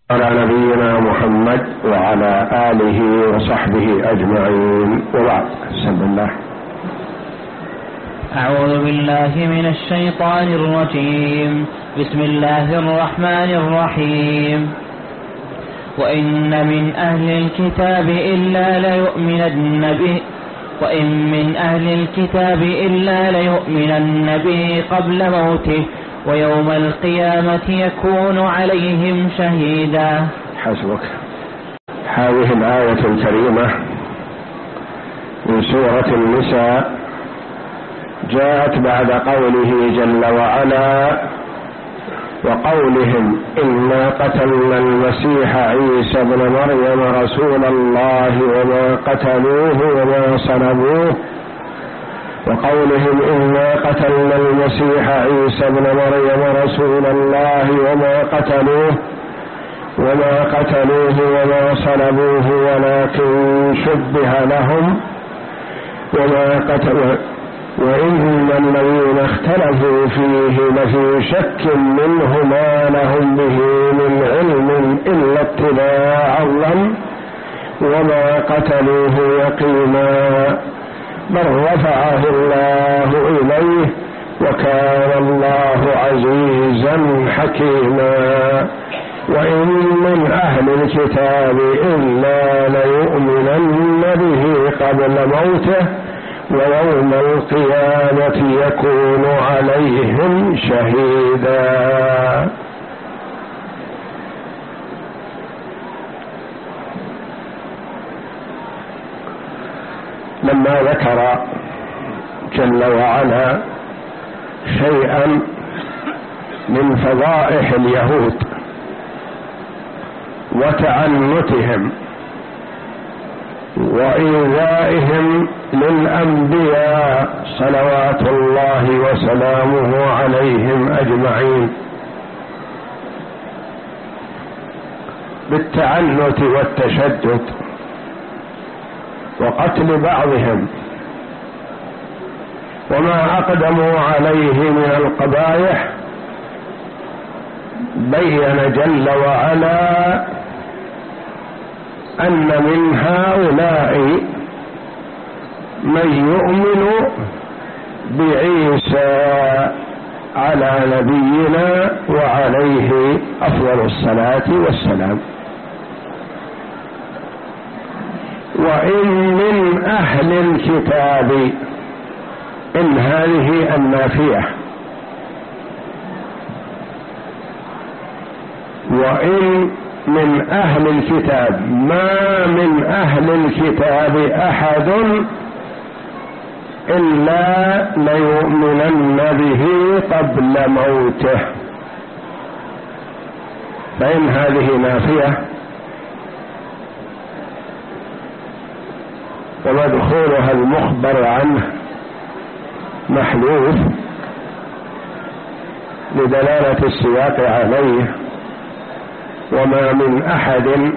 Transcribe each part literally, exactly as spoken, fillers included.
على نبينا محمد وعلى آله وصحبه أجمعين، وبعد. بسم الله. أعوذ بالله من الشيطان الرجيم. بسم الله الرحمن الرحيم. وإن من أهل الكتاب إلا ليؤمنن به وإن من أهل الكتاب إلا ليؤمنن به قبل موته ويوم القيامة يكون عليهم شهيدا. حسبك. هذه الآية الكريمة من سورة النساء جاءت بعد قوله جل وعلا: وقولهم إنا قتلنا المسيح عيسى ابن مريم رسول الله وما قتلوه وما صلبوه وقولهم إنا قتلنا المسيح عيسى ابن مريم رسول الله وما قتلوه وما قتلوه وما صلبوه ولكن شبه لهم وما قتلوه وإن الذين اختلفوا فيه لفي شك منه ما لهم به من علم إلا اتباع الظن وما قتلوه يقينا بل رفعه الله إليه وكان الله عزيزا حكيما. وإن من أهل الكتاب إلا ليؤمنن به قبل موته ويوم القيامة يكون عليهم شهيدا. لما ذكر جل وعلا شيئا من فضائح اليهود وتعنتهم وإيذائهم للأنبياء صلوات الله وسلامه عليهم أجمعين بالتعنت والتشدد وقتل بعضهم وما أقدموا عليه من القبائح، بين جل وعلا أن من هؤلاء من يؤمن بعيسى على نبينا وعليه أفضل الصلاة والسلام. وإن من أهل الكتاب، إن هذه النافية، وإن من أهل الكتاب ما من أهل الكتاب أحد إلا ليؤمنن به قبل موته. فإن هذه نافية ومدخولها المخبر عنه محذوف لدلالة السياق عليه، وما من أحد،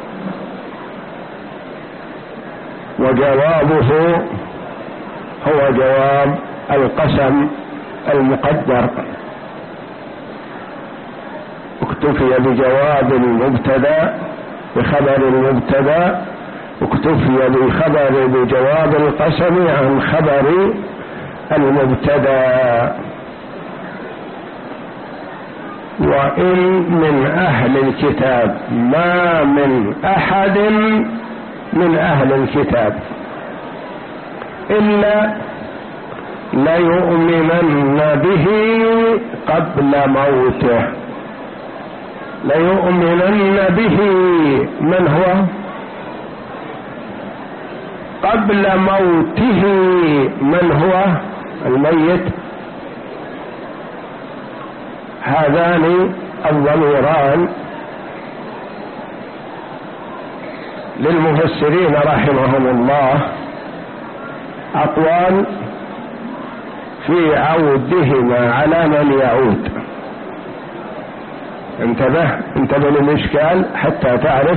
وجوابه هو جواب القسم المقدر، اكتفي بجواب المبتدا بخبر المبتدا، اكتفي بخبر بجواب القسم عن خبر المبتدا. وإن من أهل الكتاب ما من أحد من أهل الكتاب إلا ليؤمنن به قبل موته. ليؤمنن به من هو؟ قبل موته من هو؟ الميت. هذان الضميران للمفسرين رحمهم الله أقوال في عودهما على من يعود. انتبه انتبه للإشكال حتى تعرف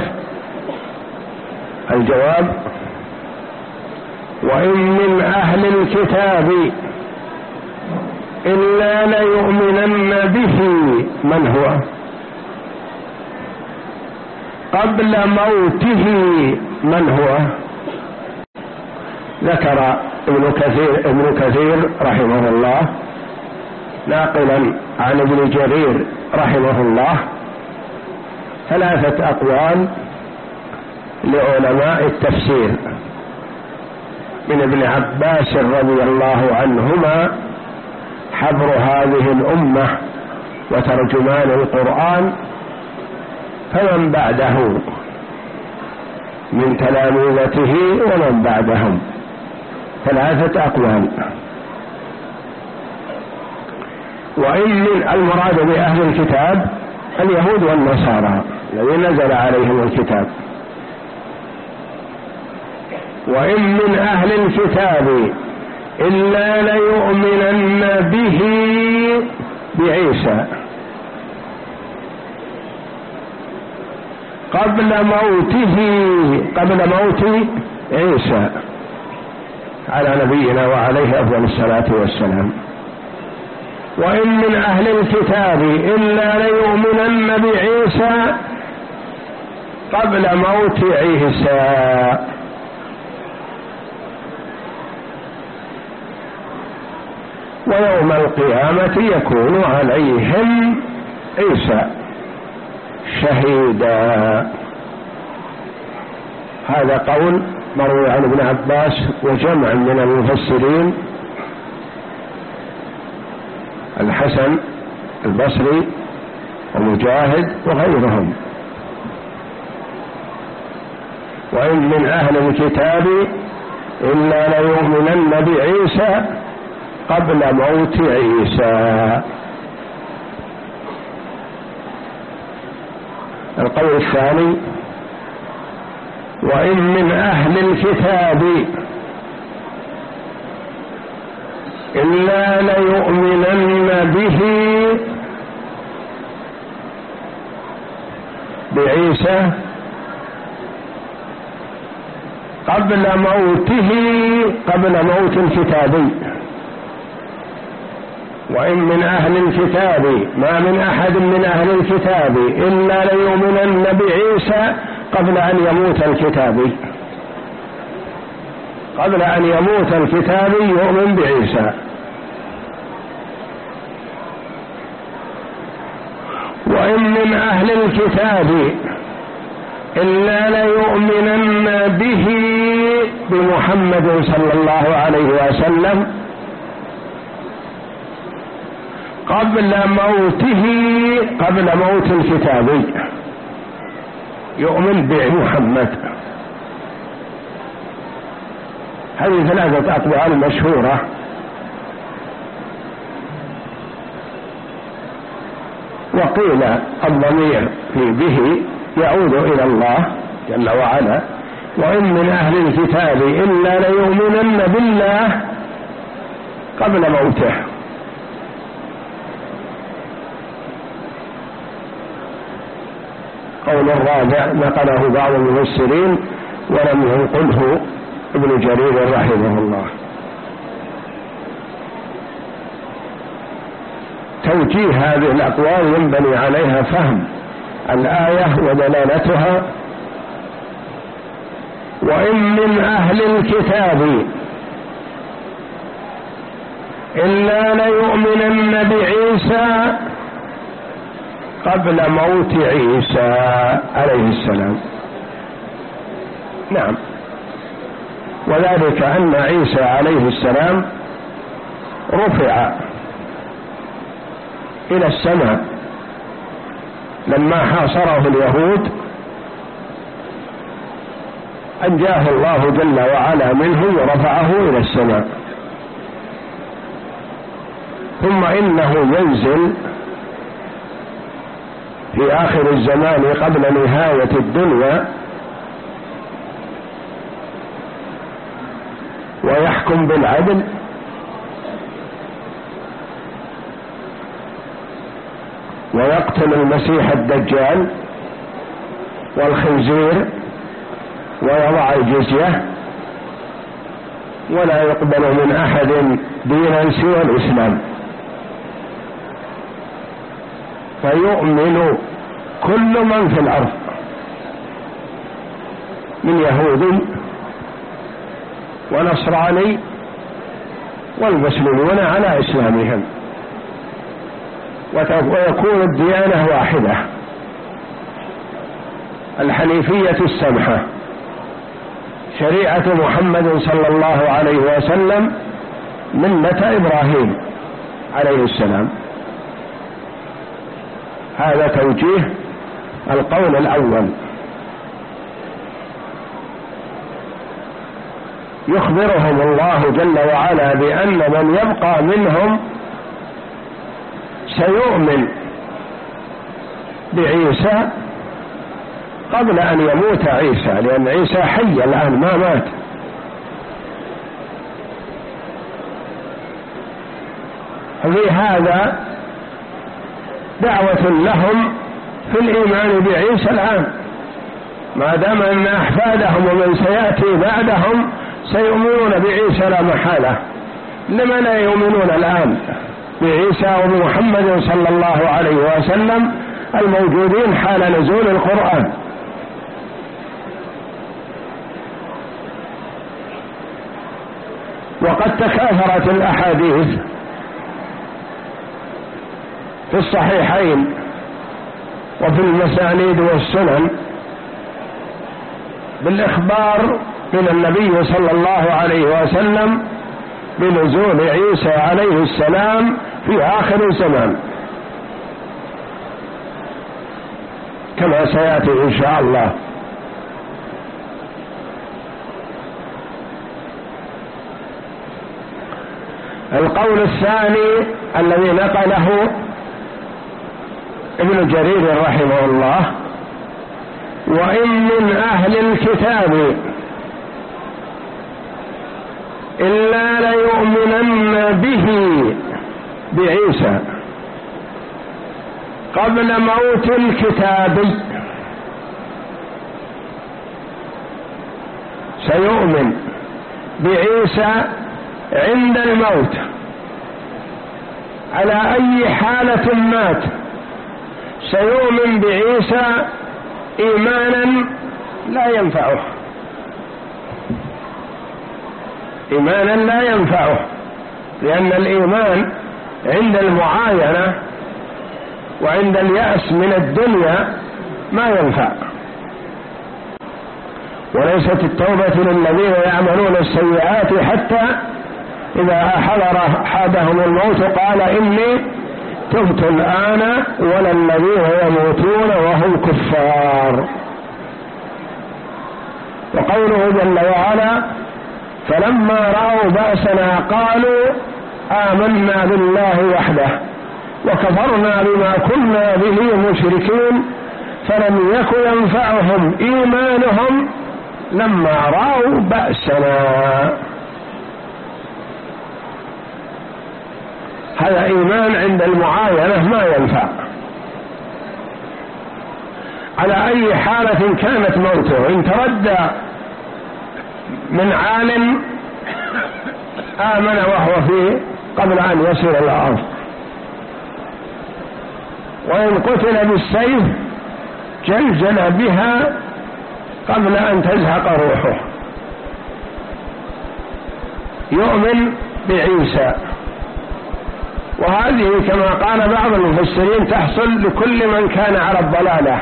الجواب. وإن من أهل الكتاب إلا ليؤمنن به من هو؟ قبل موته من هو؟ ذكر ابن كثير ابن كثير رحمه الله ناقلا عن ابن جرير رحمه الله ثلاثة أقوال لعلماء التفسير، من ابن عباس رضي الله عنهما حبر هذه الأمة وترجمان القرآن، فمن بعده من تلامذته ومن بعدهم، ثلاثة أقوال. وإن من المراد بأهل الكتاب اليهود والنصارى الذين نزل عليهم الكتاب. وإن من أهل الكتاب إلا ليؤمنن به بعيسى قبل موته قبل موت عيسى على نبينا وعليه أفضل الصلاة والسلام. وإن من أهل الكتاب إلا ليؤمنن بعيسى قبل موت عيسى. ويوم القيامة يكون عليهم عيسى شهيدا. هذا قول مروي عن ابن عباس وجمع من المفسرين، الحسن البصري ومجاهد وغيرهم. وإن من أهل الكتاب إلا ليؤمنن بعيسى قبل موت عيسى. القول الثاني: وإن من أهل الكتاب إلا ليؤمنن به بعيسى قبل موته قبل موت الكتابي. وإن من أهل الكتاب ما من أحد من أهل الكتاب إلا ليؤمنن بعيسى قبل أن يموت الكتابي، قبل أن يموت الكتابي يؤمن بعيسى. وإن من أهل الكتاب إلا ليؤمنن به بمحمد صلى الله عليه وسلم قبل موته قبل موت الكتابي، يؤمن بمحمد. هذه ثلاثة أقوال مشهورة. وقيل الضمير في به يعود إلى الله جل وعلا. وإن من أهل الكتاب إلا ليؤمنن بالله قبل موته. قول الرابع نقله بعض المفسرين ولم ينقله ابن جرير رحمه الله. توجيه هذه الأقوال ينبني عليها فهم الآية ودلالتها. وإن من أهل الكتاب إلا ليؤمنن بعيسى قبل موت عيسى عليه السلام. نعم، وذلك أن عيسى عليه السلام رفع إلى السماء لما حاصره اليهود، أنجاه الله جل وعلا منه ورفعه إلى السماء. ثم إنه ينزل في آخر الزمان قبل نهاية الدنيا ويحكم بالعدل ويقتل المسيح الدجال والخنزير ويضع الجزية، ولا يقبل من أحد دينا سوى الإسلام، فيؤمن كل من في الأرض من يهودي ونصراني والمسلمون على إسلامهم، ويكون الديانة واحدة، الحنيفية السمحة، شريعة محمد صلى الله عليه وسلم، ملة إبراهيم عليه السلام. هذا توجيه القول الأول. يخبرهم الله جل وعلا بأن من يبقى منهم سيؤمن بعيسى قبل أن يموت عيسى، لأن عيسى حي الآن ما مات. في هذا دعوة لهم في الإيمان بعيسى الآن، ما دام أن أحفادهم ومن سيأتي بعدهم سيؤمنون بعيسى لا محالة. لما لا يؤمنون الآن بعيسى وبمحمد صلى الله عليه وسلم الموجودين حال نزول القرآن؟ وقد تكاثرت الأحاديث في الصحيحين وفي المسانيد والسنن بالإخبار من النبي صلى الله عليه وسلم بنزول عيسى عليه السلام في آخر الزمان، كما سيأتي إن شاء الله. القول الثاني الذي نقله ابن جرير رحمه الله: وإن من أهل الكتاب إلا ليؤمنن به بعيسى قبل موت الكتابي. سيؤمن بعيسى عند الموت على أي حالة مات، سيؤمن بعيسى إيمانا لا ينفعه، إيمانا لا ينفعه، لأن الإيمان عند المعاينة وعند اليأس من الدنيا ما ينفع. وليست التوبة للذين يعملون السيئات حتى إذا حضر أحدهم الموت قال إني تبت الآن، ولا الذين يموتون وهم كفار. وقوله جل وعلا: فلما رأوا بأسنا قالوا آمنا بالله وحده وكفرنا بما كنا به مشركين فلم يك ينفعهم إيمانهم لما رأوا بأسنا. هذا إيمان عند المعاينة ما ينفع على أي حالة كانت موته. إن تردى من عالم آمن وهو فيه قبل أن يصل الأرض، وإن قتل بالسيف جلجل بها قبل أن تزهق روحه. يؤمن بعيسى، وهذه كما قال بعض المفسرين تحصل لكل من كان على الضلالة،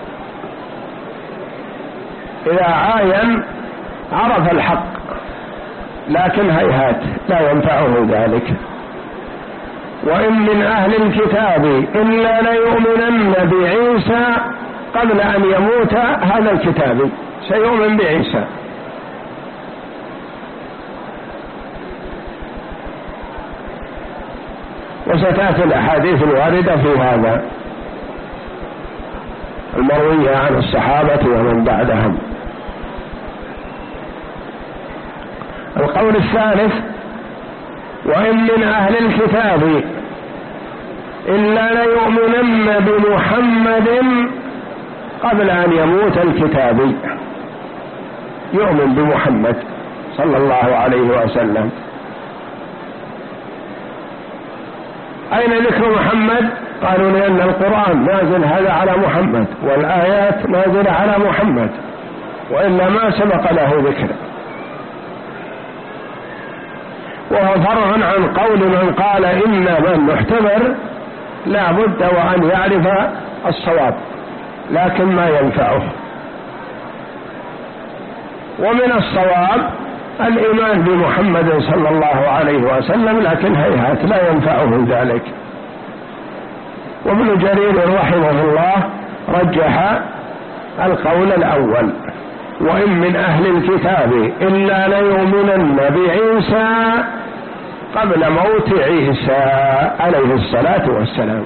إذا عاين عرف الحق، لكن هيهات لا ينفعه ذلك. وإن من أهل الكتاب إلا ليؤمنن بعيسى قبل أن يموت هذا الكتابي، سيؤمن بعيسى. وستأتي الأحاديث الواردة في هذا المروية عن الصحابة ومن بعدهم. القول الثالث: وإن من أهل الكتاب إلا ليؤمنن بمحمد قبل أن يموت الكتابي. يؤمن بمحمد صلى الله عليه وسلم. أين ذكر محمد؟ قالوا لأن القرآن نازل هذا على محمد، والآيات نازلة على محمد، وإلا ما سبق له ذكر. وهو فرع عن قول من قال إن من محتبر لا بد وأن يعرف الصواب لكن ما ينفعه. ومن الصواب الإيمان بمحمد صلى الله عليه وسلم، لكن هيهات لا ينفعه ذلك. وابن جرير رحمه الله رجح القول الأول: وإن من أهل الكتاب إلا ليؤمنن بعيسى قبل موت عيسى عليه الصلاة والسلام.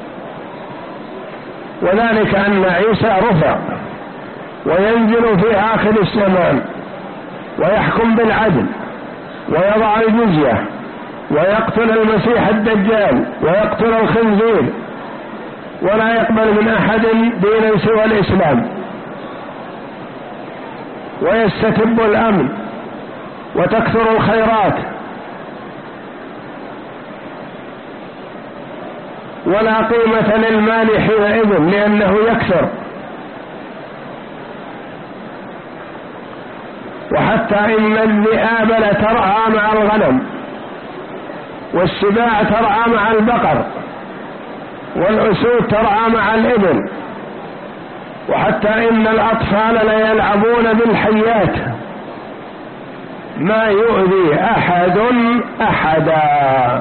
وذلك أن عيسى رفع وينزل في آخر الزمان ويحكم بالعدل ويضع الجزية ويقتل المسيح الدجال ويقتل الخنزير ولا يقبل من أحد دينا سوى الإسلام ويستتب الأمن وتكثر الخيرات ولا قيمة للمال حينئذ لأنه يكثر. وحتى إن الذئاب لترعى مع الغنم والسباع ترعى مع البقر والأسود ترعى مع الإبل، وحتى إن الأطفال ليلعبون بالحيات ما يؤذي أحد أحدا.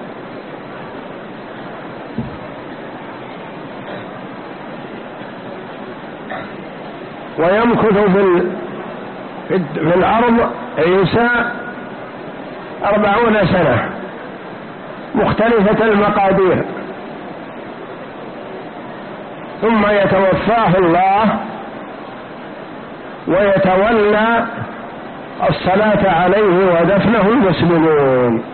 ويمكث في في الأرض عيسى أربعون سنة مختلفة المقادير، ثم يتوفاه الله ويتولى الصلاة عليه ودفنه المسلمون.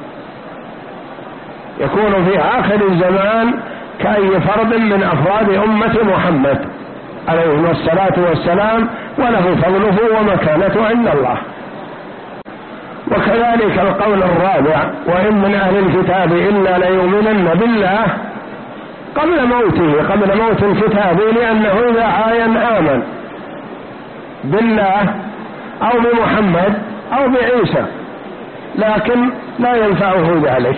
يكون في آخر الزمان كأي فرد من أفراد أمة محمد عليه الصلاة والسلام، وله فضله ومكانته عند الله. وكذلك القول الرابع: وإن من أهل الكتاب إلا ليؤمنن بالله قبل موته، قبل موت الكتاب، لأنه إذا عاين آمن بالله أو بمحمد أو بعيسى، لكن لا ينفعه ذلك.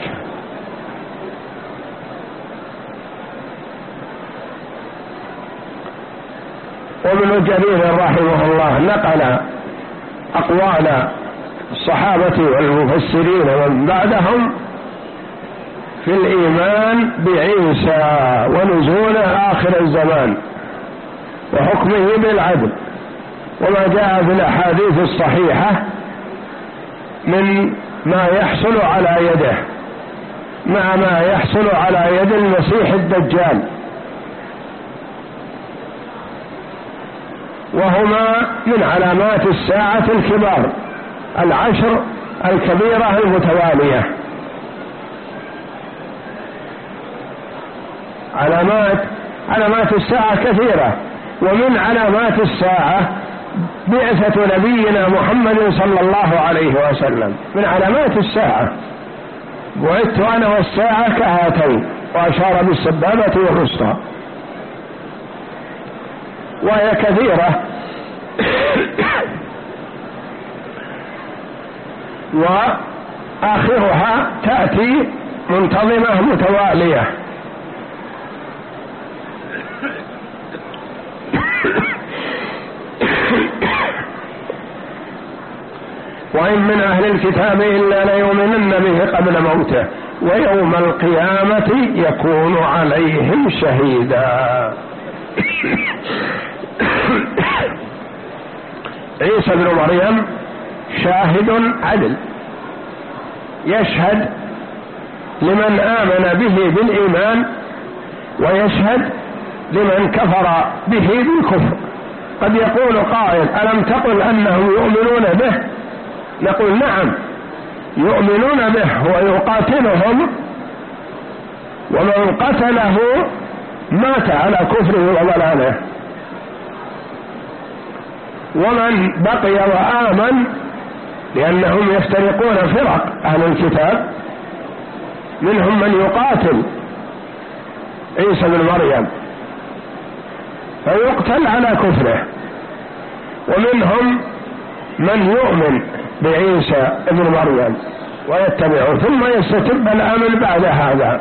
وابن جرير رحمه الله نقل أقوال الصحابة والمفسرين ومن بعدهم في الإيمان بعيسى ونزول آخر الزمان وحكمه بالعدل، وما جاء في الأحاديث الصحيحة من ما يحصل على يده مع ما يحصل على يد المسيح الدجال، وهما من علامات الساعة الكبار العشر الكبيرة المتوالية. علامات علامات الساعة كثيرة، ومن علامات الساعة بعثة نبينا محمد صلى الله عليه وسلم. من علامات الساعة: بعثت أنا والساعة كهاتين، وأشار بالسبابة والوسطى، وهي كثيرة. وآخرها تأتي منتظمة متوالية. وإن من أهل الكتاب إلا ليؤمنن به قبل موته ويوم القيامة يكون عليهم شهيدا. عيسى بن مريم شاهد عدل، يشهد لمن آمن به بالإيمان ويشهد لمن كفر به بالكفر. قد يقول قائل: ألم تقل أنهم يؤمنون به؟ نقول: نعم يؤمنون به ويقاتلهم، ومن قتله مات على كفره وضلاله، ومن بقي وآمن، لأنهم يفترقون فرق أهل الكتاب، منهم من يقاتل عيسى بن مريم فيقتل على كفره، ومنهم من يؤمن بعيسى ابن مريم ويتبعه ثم يستتب الأمل بعد هذا،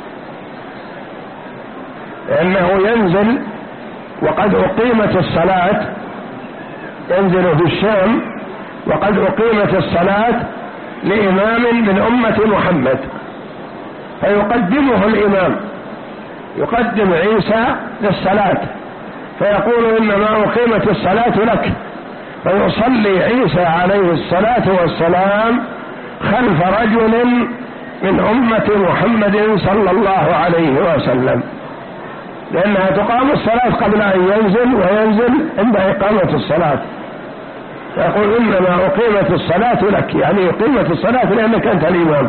لأنه ينزل وقد أقيمت الصلاة، ينزل في الشام وقد أقيمت الصلاة لإمام من أمة محمد، فيقدمه الإمام، يقدم عيسى للصلاة فيقول إنما أقيمت الصلاة لك، فيصلي عيسى عليه الصلاة والسلام خلف رجل من أمة محمد صلى الله عليه وسلم، لأنها تقام الصلاة قبل أن ينزل وينزل عند إقامة الصلاة، فيقول إنما أقيمت الصلاة لك، يعني أقيمت الصلاة لأنك أنت الإمام.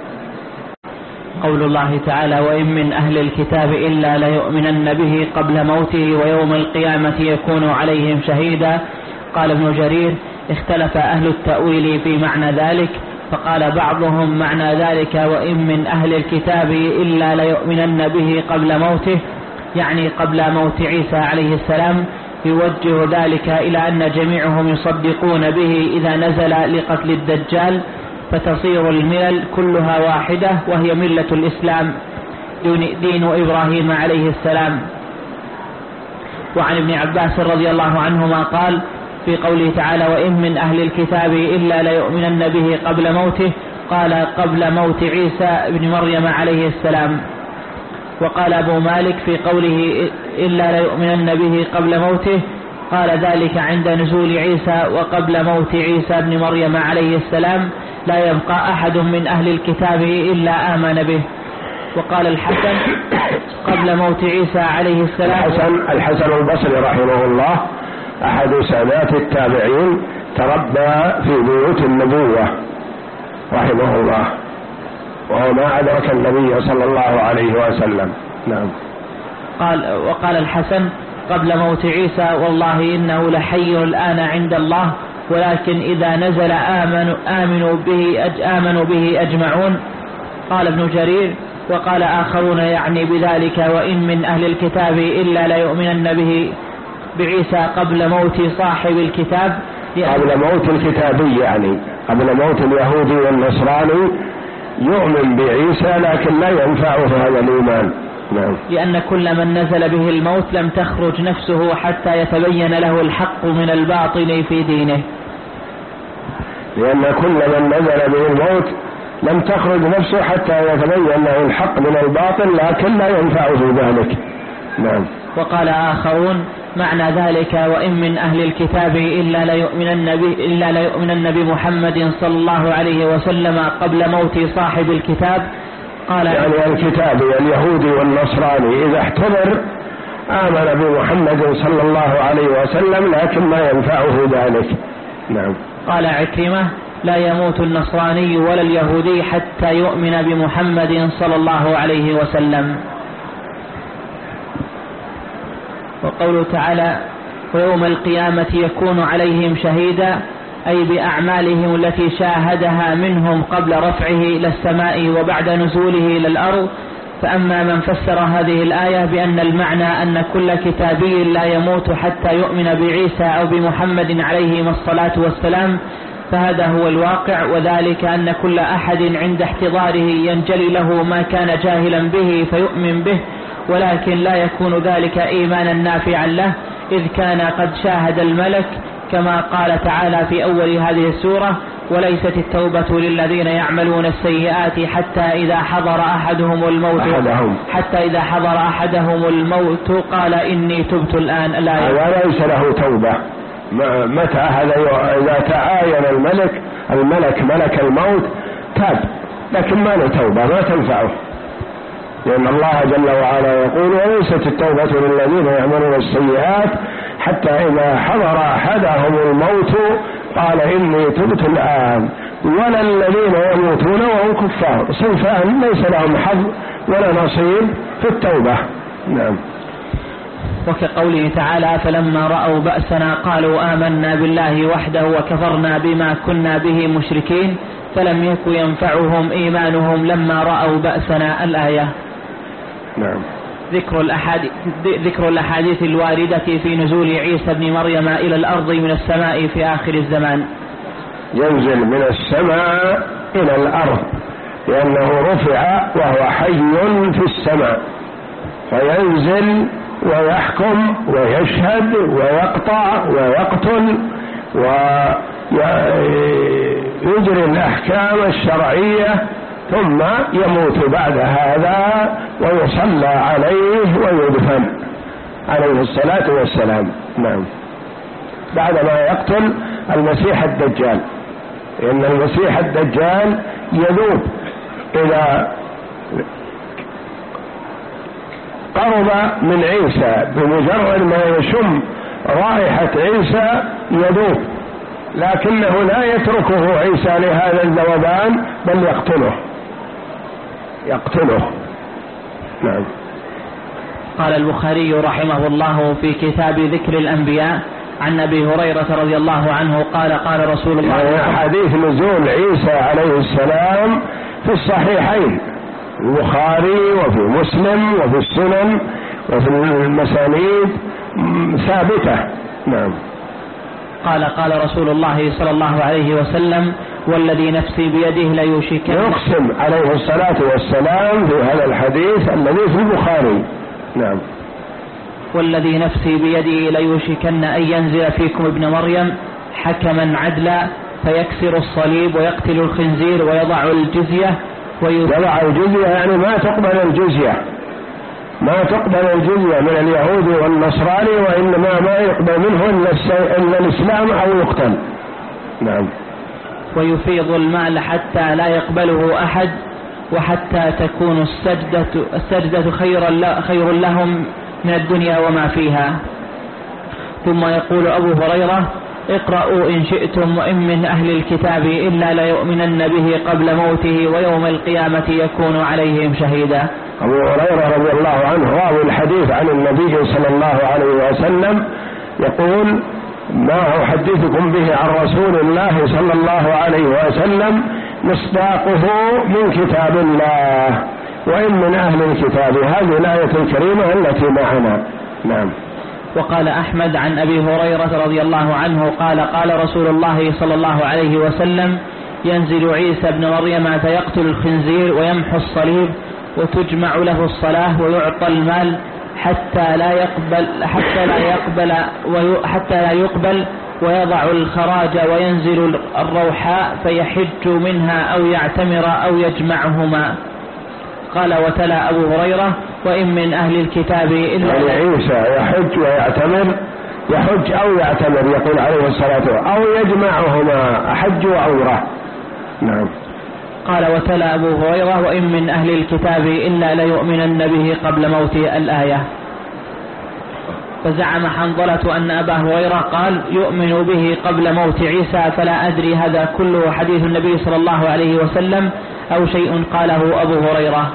قول الله تعالى: وإن من أهل الكتاب إلا ليؤمنن به قبل موته ويوم القيامة يكون عليهم شهيدا. قال ابن جرير: اختلف أهل التأويل في معنى ذلك، فقال بعضهم معنى ذلك وإن من أهل الكتاب إلا ليؤمنن به قبل موته، يعني قبل موت عيسى عليه السلام، يوجه ذلك إلى أن جميعهم يصدقون به إذا نزل لقتل الدجال، فتصير الملل كلها واحدة وهي ملة الإسلام دين إبراهيم عليه السلام. وعن ابن عباس رضي الله عنهما قال في قوله تعالى: وإن من أهل الكتاب إلا ليؤمنن به قبل موته، قال قبل موت عيسى بن مريم عليه السلام. وقال أبو مالك في قوله إلا ليؤمنن به قبل موته، قال ذلك عند نزول عيسى وقبل موت عيسى بن مريم عليه السلام لا يبقى أحد من أهل الكتاب إلا آمن به. وقال الحسن قبل موت عيسى عليه السلام. الحسن, الحسن البصري رحمه الله أحد سادات التابعين، تربى في بيوت النبوة رحمه الله، وهو ما أدرك النبي صلى الله عليه وسلم. نعم. قال وقال الحسن قبل موت عيسى: والله إنه لحي الآن عند الله، ولكن إذا نزل آمنوا, آمنوا, به أج آمنوا به أجمعون. قال ابن جرير: وقال آخرون يعني بذلك وإن من أهل الكتاب إلا ليؤمنن به بعيسى قبل موت صاحب الكتاب، قبل موت الكتابي، يعني قبل موت اليهودي والنصراني يؤمن بعيسى لكن لا ينفعه هذا الإيمان. نعم. لأن كل من نزل به الموت لم تخرج نفسه حتى يتبين له الحق من الباطل في دينه. لأن كل من نزل به الموت لم تخرج نفسه حتى يتبين له الحق من الباطل، لكن لا ينفعه ذلك. نعم. وقال آخرون معنى ذلك وإن من أهل الكتاب إلا ليؤمنن به إلا ليؤمنن بمحمد صلى الله عليه وسلم قبل موت صاحب الكتاب. قال يعني الكتاب اليهودي والنصراني إذا احتضر آمن بمحمد صلى الله عليه وسلم لكن ما ينفعه ذلك. نعم. قال عكرمة: لا يموت النصراني ولا اليهودي حتى يؤمن بمحمد صلى الله عليه وسلم. وقوله تعالى: ويوم القيامة يكون عليهم شهيدا، أي بأعمالهم التي شاهدها منهم قبل رفعه إلى السماء وبعد نزوله إلى الأرض. فأما من فسر هذه الآية بأن المعنى أن كل كتابي لا يموت حتى يؤمن بعيسى أو بمحمد عليهم الصلاة والسلام، فهذا هو الواقع، وذلك أن كل أحد عند احتضاره ينجلي له ما كان جاهلا به فيؤمن به، ولكن لا يكون ذلك إيمانا نافعا له إذ كان قد شاهد الملك، كما قال تعالى في أول هذه السورة: وليست التوبة للذين يعملون السيئات حتى إذا حضر أحدهم الموت أحدهم. حتى إذا حضر أحدهم الموت قال إني تبت الآن. لا وليس له توبة متى هذا إذا تعاين الملك الملك ملك الموت تاب، لكن ما له توبة ما تنفعه، لأن الله جل وعلا يقول: وليست التوبة للذين يعملون السيئات حتى إذا حضر أحدهم الموت قال إني تبت الآن، ولا الذين يموتون وهم كفار، صنفان ليس لهم حظ ولا نصيب في التوبة. نعم. وكقوله تعالى: فلما رأوا بأسنا قالوا آمنا بالله وحده وكفرنا بما كنا به مشركين فلم يكن ينفعهم إيمانهم لما رأوا بأسنا. الآية. نعم. ذكر الأحاديث, ذكر الأحاديث الواردة في نزول عيسى بن مريم إلى الأرض من السماء في آخر الزمان. ينزل من السماء إلى الأرض لأنه رفع وهو حي في السماء، فينزل ويحكم ويشهد ويقطع ويقتل ويجري الأحكام الشرعية، ثم يموت بعد هذا ويصلى عليه ويدفن عليه الصلاة والسلام. نعم، بعدما يقتل المسيح الدجال، لأن المسيح الدجال يذوب إذا قرب من عيسى، بمجرد ما يشم رائحة عيسى يذوب، لكنه لا يتركه عيسى لهذا الذوبان بل يقتله يقتله نعم. قال البخاري رحمه الله في كتاب ذكر الأنبياء عن أبي هريرة رضي الله عنه قال قال رسول الله يعني حديث نزول عيسى عليه السلام في الصحيحين، البخاري وفي مسلم وفي السنن وفي المسانيد ثابتة. نعم. قال قال رسول الله صلى الله عليه وسلم والذي نفسي بيده ليوشكن، يقسم عليه الصلاة والسلام في هذا الحديث الذي في البخاري. نعم. والذي نفسي بيده ليوشكن أن ينزل فيكم ابن مريم حكما عدلا فيكسر الصليب ويقتل الخنزير ويضع الجزية ويضع الجزية يعني ما تقبل الجزية ما تقبل الجزية من اليهود والنصراني، وإنما ما يقبل منه إلا الإسلام أو يقتل. نعم. ويفيض المال حتى لا يقبله أحد وحتى تكون السجدة, السجدة خير, خير لهم من الدنيا وما فيها. ثم يقول أبو هريرة اقرأوا إن شئتم وإن من أهل الكتاب إلا ليؤمنن به قبل موته ويوم القيامة يكون عليهم شهيدا. أبو هريرة رضي الله عنه راوي الحديث عن النبي صلى الله عليه وسلم يقول ما أحدثكم به عن رسول الله صلى الله عليه وسلم مصداقه من كتاب الله وإن من أهل الكتاب، هذه الآية الكريمة التي معنا. نعم. وقال أحمد عن أبي هريرة رضي الله عنه قال قال رسول الله صلى الله عليه وسلم ينزل عيسى ابن مريم فيقتل الخنزير ويمحو الصليب وتجمع له الصلاة ويعطى المال حتى لا يقبل حتى لا يقبل حتى لا يقبل ويضع الخراج وينزل الروحاء فيحج منها أو يعتمر أو يجمعهما. قال وتلا أبو هريرة وإن من أهل الكتاب إلا يعني عيسى يحج ويعتمر، يحج أو يعتمر يقول عليه الصلاة والسلام، أو يجمعهما حج وعمرة. نعم. قال وتلا أبو هريرة وإن من أهل الكتاب إلا ليؤمنن به قبل موته الآية. فزعم حنظلة أن أبا هريرة قال يؤمن به قبل موت عيسى، فلا أدري هذا كله حديث النبي صلى الله عليه وسلم أو شيء قاله أبو هريرة.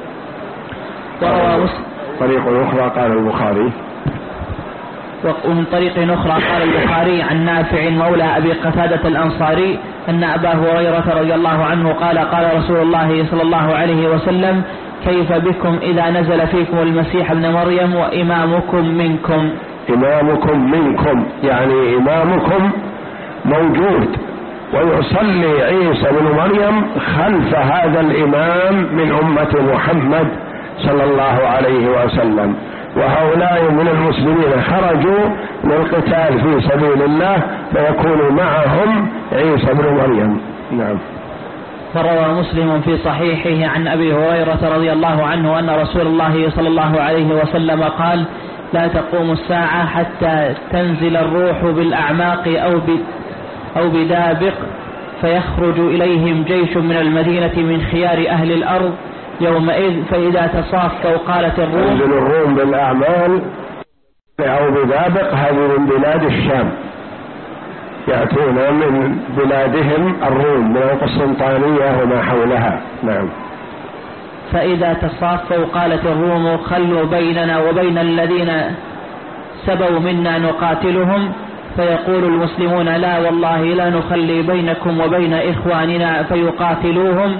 وروى طريق أخرى قال البخاري ومن طريق أخرى قال البخاري عن نافع مولى أبي قتادة الأنصاري أن أبا هريرة رضي الله عنه قال قال رسول الله صلى الله عليه وسلم كيف بكم إذا نزل فيكم المسيح ابن مريم وإمامكم منكم. إمامكم منكم يعني إمامكم موجود، ويصلي عيسى بن مريم خلف هذا الإمام من أمة محمد صلى الله عليه وسلم، وهؤلاء من المسلمين خرجوا للقتال في سبيل الله فيكون معهم عيسى بن مريم. نعم. فروى مسلم في صحيحه عن أبي هريرة رضي الله عنه أن رسول الله صلى الله عليه وسلم قال لا تقوم الساعة حتى تنزل الروح بالأعماق أو أو بدابق فيخرج إليهم جيش من المدينة من خيار أهل الأرض يومئذ فإذا تصافوا قالت الروم. تنزل الروم بالأعمال أو بدابق، هذه من بلاد الشام، يأتون من بلادهم الروم من القسطنطينية وما حولها. نعم. فإذا تصافوا قالت الروم خلوا بيننا وبين الذين سبوا منا نقاتلهم، فيقول المسلمون لا والله لا نخلي بينكم وبين إخواننا فيقاتلوهم،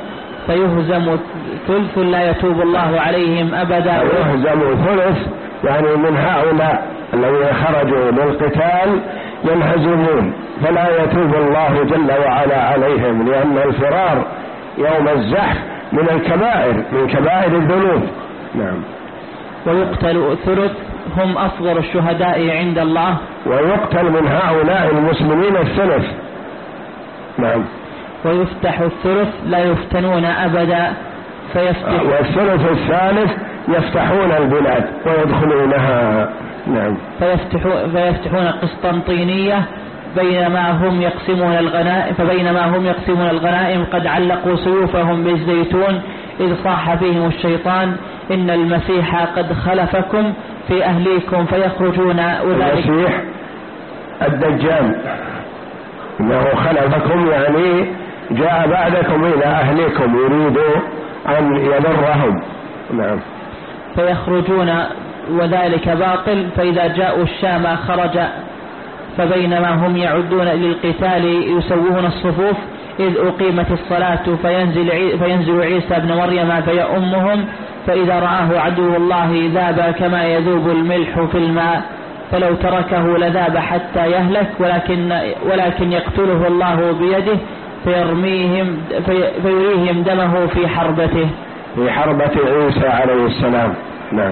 فيهزم ثلث لا يتوب الله عليهم أبدا. يهزم ثلث يعني من هؤلاء الذين خرجوا للقتال ينهزمون فلا يتوب الله جل وعلا عليهم، لأن الفرار يوم الزحف من الكبائر من كبائر الذنوب. نعم. ويقتل ثلث هم أصغر الشهداء عند الله. ويقتل من هؤلاء المسلمين الثلث. نعم. ويفتح الثلث لا يفتنون أبدا فيفتح. والثلث الثالث يفتحون البلاد ويدخلونها. نعم. فيفتحون, فيفتحون قسطنطينية بينما هم يقسمون الغنائم فبينما هم يقسمون الغنائم قد علقوا سيوفهم بالزيتون إذ صاح فيهم الشيطان إن المسيح قد خلفكم في أهليكم فيخرجون. المسيح الدجال إنه خلفكم يعني جاء بعدكم إلى أهليكم يريد أن يضرهم. نعم. فيخرجون وذلك باطل. فإذا جاءوا الشام خرج فبينما هم يعدون للقتال يسوون الصفوف إذ أقيمت الصلاة فينزل, عي فينزل عيسى بن مريم فيأمهم فإذا رآه عدو الله ذاب كما يذوب الملح في الماء فلو تركه لذاب حتى يهلك ولكن, ولكن يقتله الله بيده فيرميهم في فيريهم دمه في حربته في حربة عيسى عليه السلام. نعم.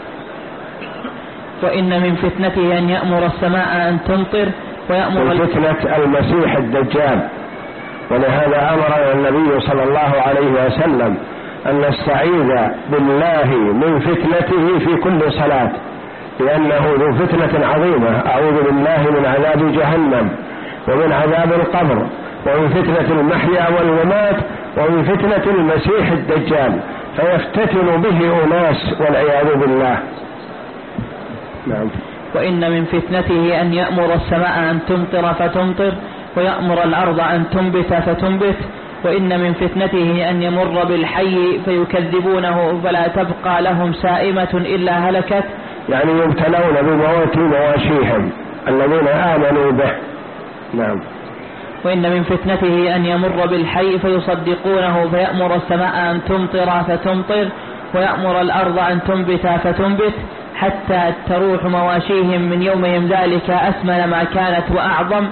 وإن من فتنته أن يأمر السماء أن تمطر ويأمر فتنة المسيح الدجال. ولهذا أمر النبي صلى الله عليه وسلم أن نستعيذ بالله من فتنته في كل صلاة لأنه ذو فتنة عظيمة. أعوذ بالله من عذاب جهنم ومن عذاب القبر ومن فتنة المحيا والممات ومن فتنة المسيح الدجال فيفتتن به أناس والعياذ بالله. نعم. وإن من فتنته أن يأمر السماء أن تمطر فتمطر ويأمر الأرض أن تنبت فتنبت. وإن من فتنته أن يمر بالحي فيكذبونه فلا تبقى لهم سائمة إلا هلكت يعني يبتلون بموت مواشيهم الذين آمنوا به. نعم. وإن من فتنته أن يمر بالحي فيصدقونه فيأمر السماء أن تمطر فتمطر ويأمر الأرض أن تنبت فتنبت حتى تروح مواشيهم من يومهم ذلك أثمن ما كانت وأعظم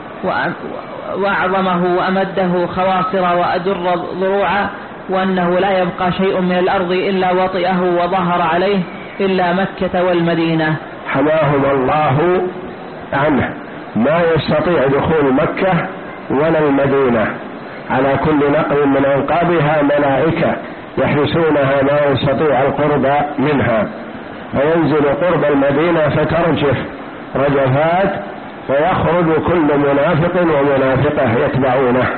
وأعظمه وأمده خواصر وأدر ضروعا وأنه لا يبقى شيء من الأرض إلا وطئه وظهر عليه إلا مكة والمدينة. حماهم الله عنه ما يستطيع دخول مكة ولا المدينة. على كل نقل من أنقابها ملائكة يحرسونها ما يستطيع القرب منها فينزل قرب المدينة فترجف رجفات ويخرج كل منافق ومنافقة يتبعونه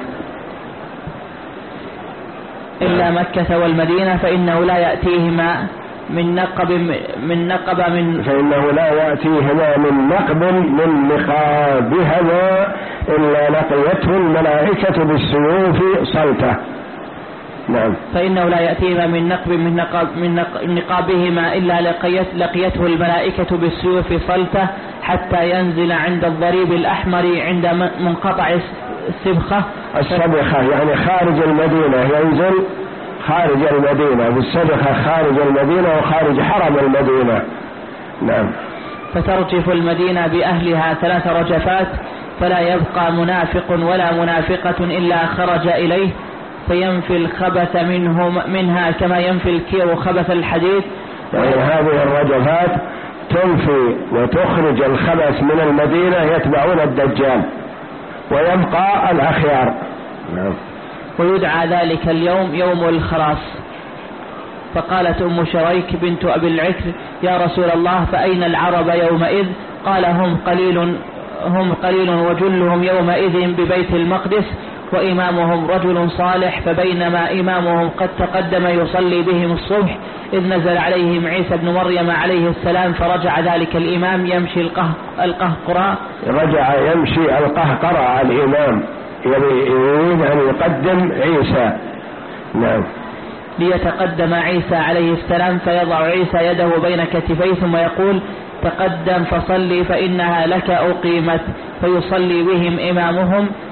إلا مكة والمدينة فإنه لا يأتيهما من نقب من نقب من فإنه لا يأتيهما من نقب من نقابهما إلا لقيته الملائكة بالسيوف صلته. نعم. فإنه لا يأتيهما من نقب من نقاب من نقابهما إلا لقيت لقيته الملائكة بالسيوف صلته حتى ينزل عند الضريب الأحمر عند منقطع السبخة. السبخة يعني خارج المدينة، ينزل خارج المدينة بالسبخة خارج المدينة وخارج حرم المدينة. نعم. فترجف المدينة بأهلها ثلاث رجفات فلا يبقى منافق ولا منافقة إلا خرج إليه فينفي الخبث منه منها كما ينفي الكير خبث الحديد. يعني هذه الرجفات تنفي وتخرج الخبث من المدينة يتبعون الدجال ويبقى الأخيار. نعم. ويدعى ذلك اليوم يوم الخراس. فقالت أم شريك بنت أبي العكر يا رسول الله فأين العرب يومئذ؟ قال هم قليل هم قليل وجلهم يومئذ ببيت المقدس وإمامهم رجل صالح فبينما إمامهم قد تقدم يصلي بهم الصبح إذ نزل عليهم عيسى بن مريم عليه السلام فرجع ذلك الإمام يمشي القهقراء رجع يمشي القهقراء الإمام يريد أن يقدم عيسى. نعم. ليتقدم عيسى عليه السلام فيضع عيسى يده بين كتفيه ثم يقول تقدم فصلي فإنها لك أقيمت فيصلي بهم إمامهم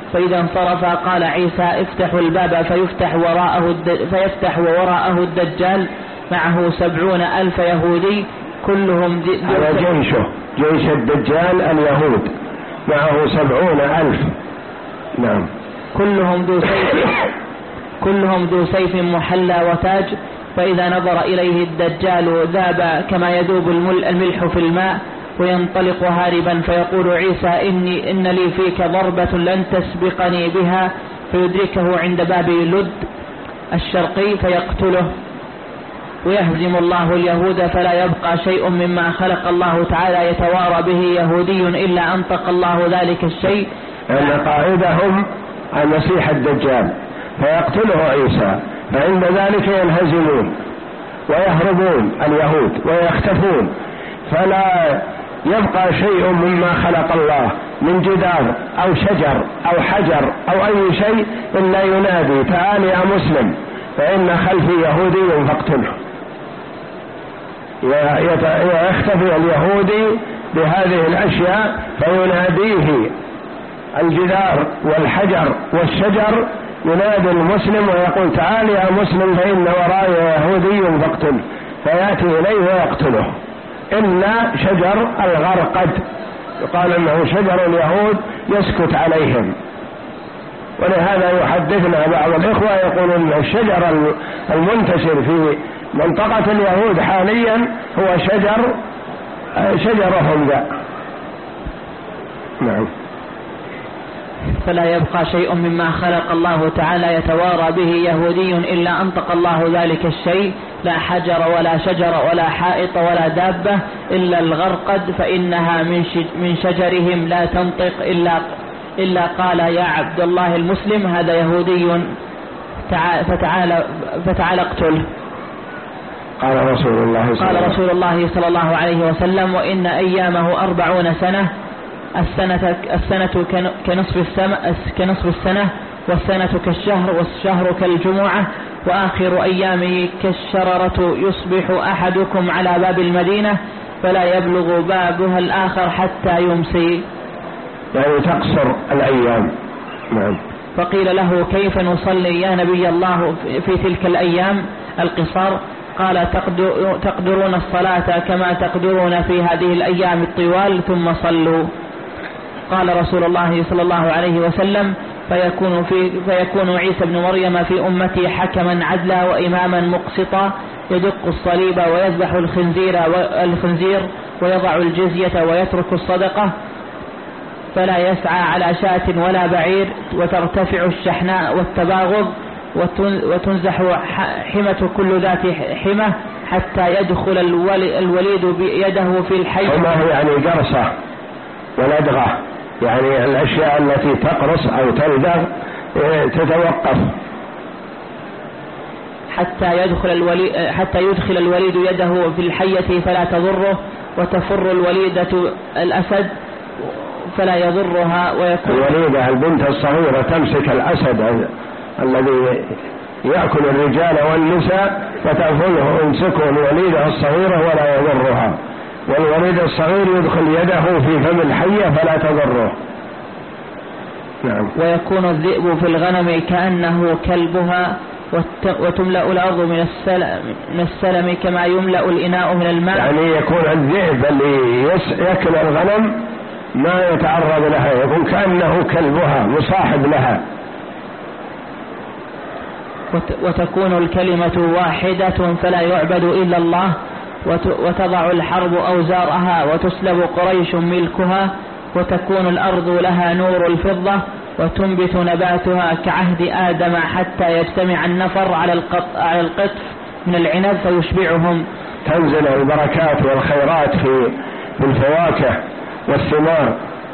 فإذا انصرف قال عيسى افتحوا الباب فيفتح وراءه فيفتح ووراءه الدجال معه سبعون ألف يهودي كلهم على جيشه، جيش الدجال اليهود معه سبعون ألف. نعم. كلهم ذو سيف كلهم ذو سيف محلى وتاج، فإذا نظر إليه الدجال ذاب كما يذوب الملح في الماء وينطلق هاربا، فيقول عيسى إني إن لي فيك ضربة لن تسبقني بها، فيدركه عند باب لد الشرقي فيقتله، ويهزم الله اليهود فلا يبقى شيء مما خلق الله تعالى يتوارى به يهودي إلا أنطق الله ذلك الشيء. أن قائدهم المسيح الدجال فيقتله عيسى، فعند ذلك ينهزمون ويهربون اليهود ويختفون، فلا يبقى شيء مما خلق الله من جدار أو شجر أو حجر أو أي شيء إلا ينادي تعال يا مسلم فإن خلفي يهودي فاقتله. ويختفي اليهودي بهذه الأشياء فيناديه الجدار والحجر والشجر، ينادي المسلم ويقول تعال يا مسلم فإن وراي يهودي فاقتله، فيأتي إليه ويقتله إلا شجر الغرقد، يقال أنه شجر اليهود يسكت عليهم. ولهذا يحدثنا بعض الإخوة يقول أن الشجر المنتشر في منطقة اليهود حاليا هو شجر شجرهم ذا. نعم. فلا يبقى شيء مما خلق الله تعالى يتوارى به يهودي إلا أنطق الله ذلك الشيء، لا حجر ولا شجر ولا حائط ولا دابة إلا الغرقد، فإنها من شجرهم لا تنطق إلا إلا قال يا عبد الله المسلم هذا يهودي فتعال فتعال اقتله. قال رسول الله صلى قال رسول الله صلى الله عليه وسلم وإن أيامه أربعون سنة، السنة السنة كنصف السنة كنصف السنة والسنة كالشهر والشهر كالجمعة، وآخر أيامه كالشررة، يصبح أحدكم على باب المدينة فلا يبلغ بابها الآخر حتى يمسي، يعني تقصر الأيام. نعم. فقيل له كيف نصلي يا نبي الله في تلك الأيام القصار؟ قال تقدرون الصلاة كما تقدرون في هذه الأيام الطوال ثم صلوا. قال رسول الله صلى الله عليه وسلم فيكون, في فيكون عيسى بن مريم في أمتي حكما عدلا وإماما مقسطا، يدق الصليب ويذبح الخنزير, الخنزير ويضع الجزية ويترك الصدقة، فلا يسعى على شاة ولا بعير، وترتفع الشحناء والتباغض، وتنزح حمة كل ذات حمة حتى يدخل الوليد بيده في الحي. وما هي يعني قرصة ولدغة، يعني الأشياء التي تقرص أو تلدغ تتوقف حتى يدخل الوليد حتى يدخل الوليد يده في الحية فلا تضره، وتفر الوليدة الأسد فلا يضرها. ويكون الوليدة البنت الصغيرة تمسك الأسد الذي يأكل الرجال والنساء فتأخذه امسكه الوليدة الصغيرة ولا يضرها، والوليد الصغير يدخل يده في فم الحية فلا تضره. نعم. ويكون الذئب في الغنم كأنه كلبها، وتملأ الأرض من السلم, من السلم كما يملأ الإناء من الماء. يعني يكون الذئب اللي يأكل الغنم ما يتعرض لها، يكون كأنه كلبها مصاحب لها. وتكون الكلمة واحدة فلا يعبد إلا الله، وتضع الحرب أوزارها وتسلب قريش ملكها، وتكون الأرض لها نور الفضة، وتنبت نباتها كعهد آدم حتى يجتمع النفر على القطف من العنب فيشبعهم. تنزل البركات والخيرات في الفواكه والثمار،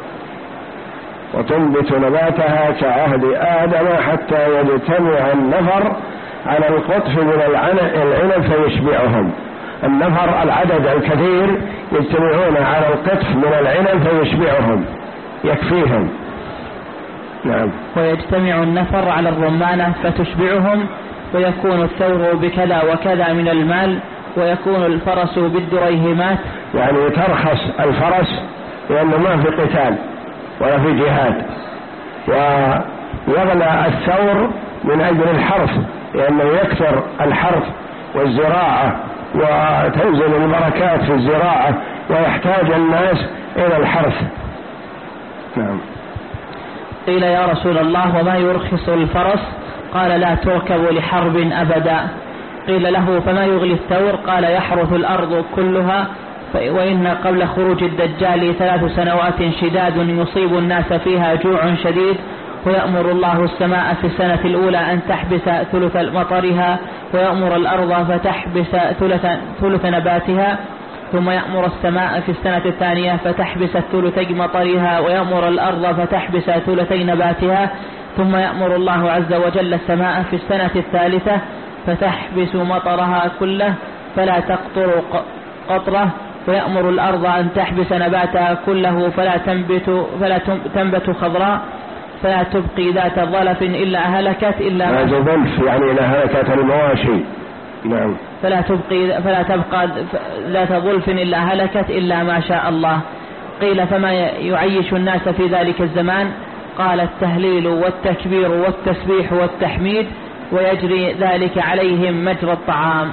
وتنبت نباتها كعهد آدم حتى يجتمع النفر على القطف من العنب فيشبعهم. النفر العدد الكثير يجتمعون على القطف من العنب فيشبعهم يكفيهم. نعم. ويجتمع النفر على الرمانة فتشبعهم، ويكون الثور بكذا وكذا من المال، ويكون الفرس بالدريهمات، يعني ترخص الفرس لأنه ما في قتال ولا في جهاد، ويغلى الثور من أجل الحرث، لأنه يكثر الحرث والزراعة وتنزل البركات في الزراعة ويحتاج الناس إلى الحرث. نعم. قيل يا رسول الله وما يرخص الفرس؟ قال لا تركب لحرب أبدا. قيل له فما يغلي الثور؟ قال يحرث الأرض كلها، وإن قبل خروج الدجال ثلاث سنوات شداد يصيب الناس فيها جوع شديد، ويأمر الله السماء في السنة الأولى أن تحبس ثلث مطرها، ويأمر الأرض فتحبس ثلث, ثلث نباتها، ثم يأمر السماء في السنة الثانية فتحبس ثلثي مطرها، ويأمر الأرض فتحبس ثلثي نباتها، ثم يأمر الله عز وجل السماء في السنة الثالثة فتحبس مطرها كله فلا تقطر قطرة، ويأمر الأرض أن تحبس نباتها كله فلا تنبت, فلا تنبت خضراء، فلا تبقي ذات ظلف إلا هلكت إلا ما ظلف يعني إلى هلكت المواشي. نعم. فلا تبقي فلا تبقى ذات ظلف إلا هلكت إلا ما شاء الله. قيل فما يعيش الناس في ذلك الزمان؟ قال التهليل والتكبير والتسبيح والتحميد، ويجري ذلك عليهم مجرى الطعام.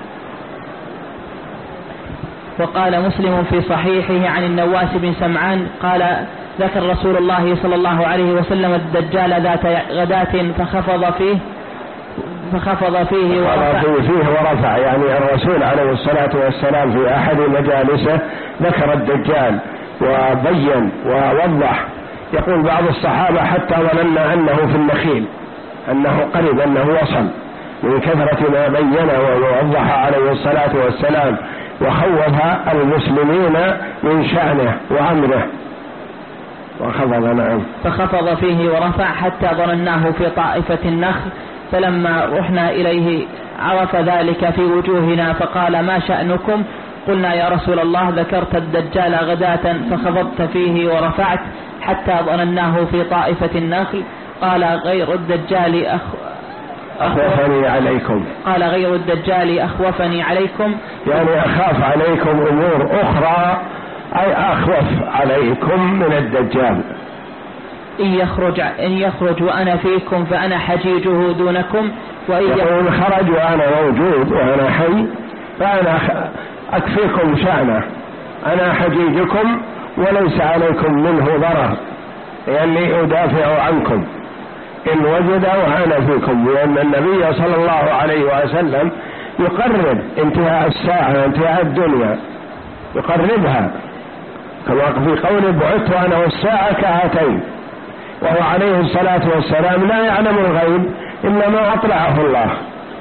وقال مسلم في صحيحه عن النواس بن سمعان قال ذكر رسول الله صلى الله عليه وسلم الدجال ذات غداة فخفض فيه فخفض فيه ورفع, فيه ورفع يعني الرسول عليه الصلاة والسلام في أحد مجالسه ذكر الدجال وبين ووضح. يقول بعض الصحابة حتى ظننا أنه في النخيل، أنه قريب، أنه وصل، من كثرة ما بين ووضح عليه الصلاة والسلام وخوف المسلمين من شأنه وأمره. وخفض نعم فخفض فيه ورفع حتى ظنناه في طائفة النخل، فلما رحنا إليه عرف ذلك في وجوهنا فقال ما شأنكم؟ قلنا يا رسول الله ذكرت الدجال غداة فخفضت فيه ورفعت حتى ظنناه في طائفة النخل. قال غير الدجال أخ... أخوفني عليكم قال غير الدجال أخوفني عليكم يعني أخاف عليكم أمور أخرى، أي أخوف عليكم من الدجال. إن يخرج, إن يخرج وأنا فيكم فأنا حجيجه دونكم، وإن يقول خرج وأنا موجود وأنا حي فأنا أكفيكم شأنه، أنا حجيجكم وليس عليكم منه ضرر، لأني أدافع عنكم إن وجد وأنا فيكم، لأن النبي صلى الله عليه وسلم يقرب انتهاء الساعة انتهاء الدنيا، يقربها كما في قوله بعثت أنا والساعة كهاتين، وهو عليه الصلاة والسلام لا يعلم الغيب إلا ما أطلعه الله.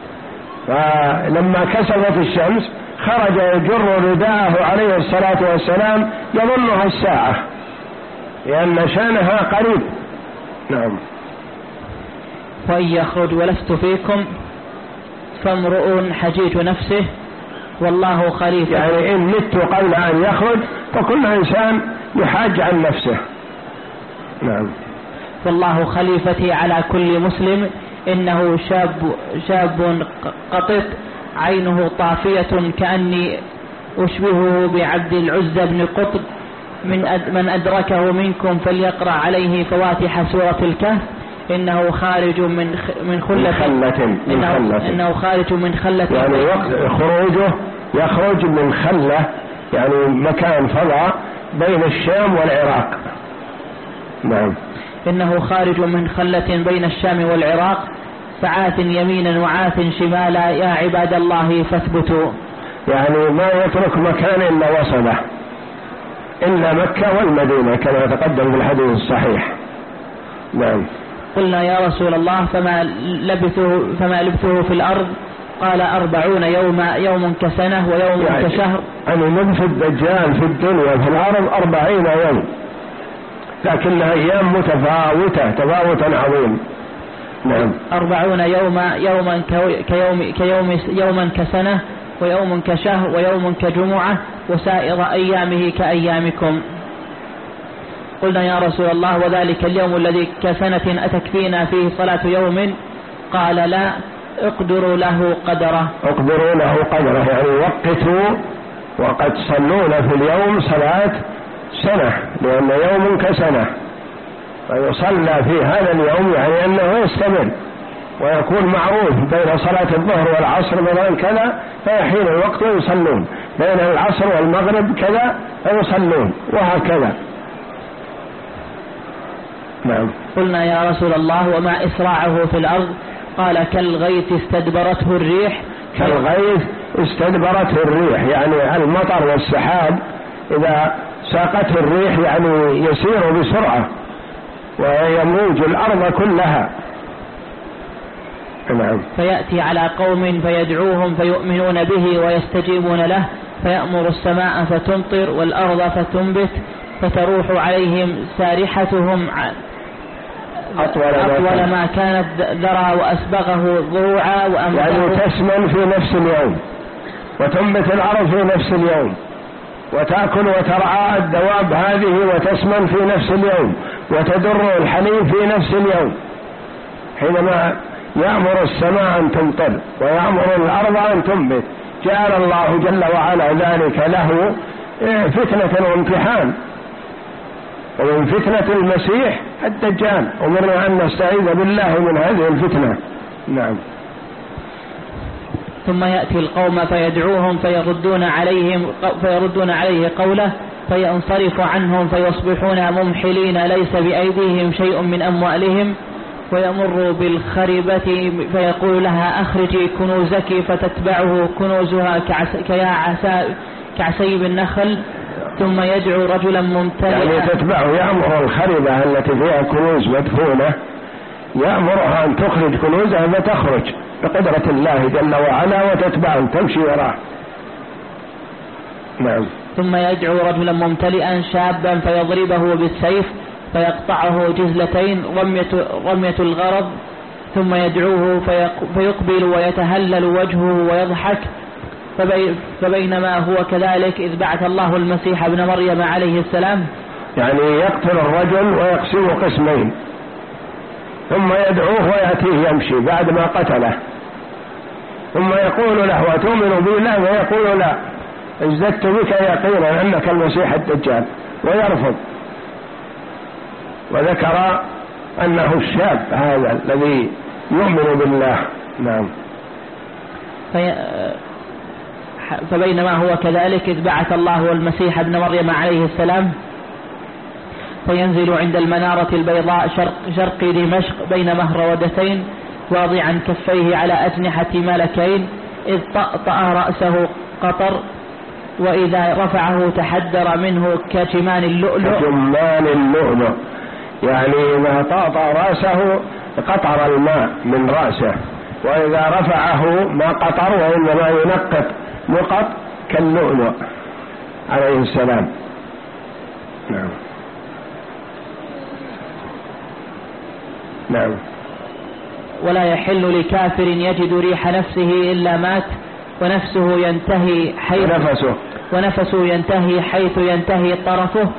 فلما كسفت الشمس خرج يجر رداءه عليه الصلاة والسلام يظنها الساعة لأن شأنها قريب. نعم. وإن يخرج ولست فيكم فامرؤ حجيج نفسه والله خليفة، يعني إن مت قبل أن يخرج فكل إنسان يحاج عن نفسه. نعم. والله خليفتي على كل مسلم، إنه شاب شاب قطط عينه طافية كأني أشبهه بعبد العزى بن قطب، من أد من أدركه منكم فليقرأ عليه فواتح سورة الكهف، إنه خارج من من خلة إنه, إنه خارج من خلة يعني وقت خروجه يخرج من خلة يعني مكان فضاء بين الشام والعراق. نعم. إنه خارج من خلة بين الشام والعراق فعاث يمينا وعاث شمالا يا عباد الله فاثبتوا، يعني ما يترك مكان إلا وصله، إلا مكة والمدينة كما تقدم في الحديث الصحيح. نعم. قلنا يا رسول الله فما لبثه فما لبثه في الأرض؟ قال أربعون يوما، يوم كسنة ويوم يعني كشهر. يعني لبث الدجال في الدنيا في الأرض أربعين يوم، لكنها أيام متفاوتة تفاوتا عظيم. نعم. أربعون يوما، يوما كيوم كيوم يوما كسنة ويوم كشهر ويوم كجمعة وسائر أيامه كأيامكم. قلنا يا رسول الله وذلك اليوم الذي كسنة أتكفينا فيه صلاة يوم؟ قال لا، اقدروا له قدره. اقدروا له قدره يعني وقتوا وقد صلون في اليوم صلاة سنة، لأن يوم كسنة. ويصلى في هذا اليوم يعني أنه يستمر ويكون معروف بين صلاة الظهر والعصر مثلا كذا فيحين الوقت ويصلون، بين العصر والمغرب كذا فيصلون، وهكذا. نعم. قلنا يا رسول الله وما إسراعه في الأرض؟ قال كالغيث استدبرته الريح. كالغيث استدبرته الريح يعني المطر والسحاب إذا ساقته الريح يعني يسير بسرعة ويموج الأرض كلها. نعم. فيأتي على قوم فيدعوهم فيؤمنون به ويستجيبون له، فيأمر السماء فتمطر والأرض فتنبت، فتروح عليهم سارحتهم أطول, أطول ما كانت ذرى وأسبغه ضروعا وأمده، يعني تسمن في نفس اليوم وتنبت الأرض في نفس اليوم وتأكل وترعى الدواب هذه وتسمن في نفس اليوم وتدر الحليب في نفس اليوم. حينما يأمر السماء أن تمطر ويأمر الأرض أن تنبت جعل الله جل وعلا ذلك له فتنة وامتحان. ومن فتنة المسيح الدجال أمرنا أن نستعيذ بالله من هذه الفتنة. نعم. ثم يأتي القوم فيدعوهم فيردون عليهم فيردون عليه قوله فينصرف عنهم فيصبحون ممحلين ليس بأيديهم شيء من أموالهم، ويمر بالخربة فيقول لها أخرجي كنوزك فتتبعه كنوزها كعسيب النخل، ثم يدعو رجلا ممتلئا يعني تتبعه يأمر الخربة التي فيها كنوز مدفونة يأمرها أن تخرج كنوزها فتخرج بقدرة الله جل وعلا وتتبعه تمشي وراه. نعم. ثم يدعو رجلا ممتلئا شابا فيضربه بالسيف فيقطعه جزلتين رمية, رمية الغرض، ثم يدعوه فيقبل ويتهلل وجهه ويضحك. فبينما هو كذلك إذ بعث الله المسيح ابن مريم عليه السلام، يعني يقتل الرجل ويقسمه قسمين ثم يدعوه ويأتيه يمشي بعد ما قتله، ثم يقول له أتؤمن بي؟ لا. ويقول لا، ازددت بك يقينا أنك المسيح الدجال، ويرفض. وذكر أنه الشاب هذا الذي يؤمن بالله. نعم. في فبينما هو كذلك إذ بعث الله المسيح ابن مريم عليه السلام فينزل عند المنارة البيضاء شرق, شرق دمشق بين مهرودتين واضعا كفيه على أجنحة ملكين، إذ طأطأ رأسه قطر وإذا رفعه تحدر منه كجمان اللؤلؤ. كجمان اللؤلؤ يعني إذا طأطأ رأسه قطر الماء من رأسه، وإذا رفعه ما قطر وإنما ينقط نقط كاللؤلؤ عليه السلام. نعم. نعم. ولا يحل لكافر يجد ريح نفسه إلا مات، ونفسه ينتهي حيث ونفسه ونفسه ينتهي حيث ينتهي طرفه،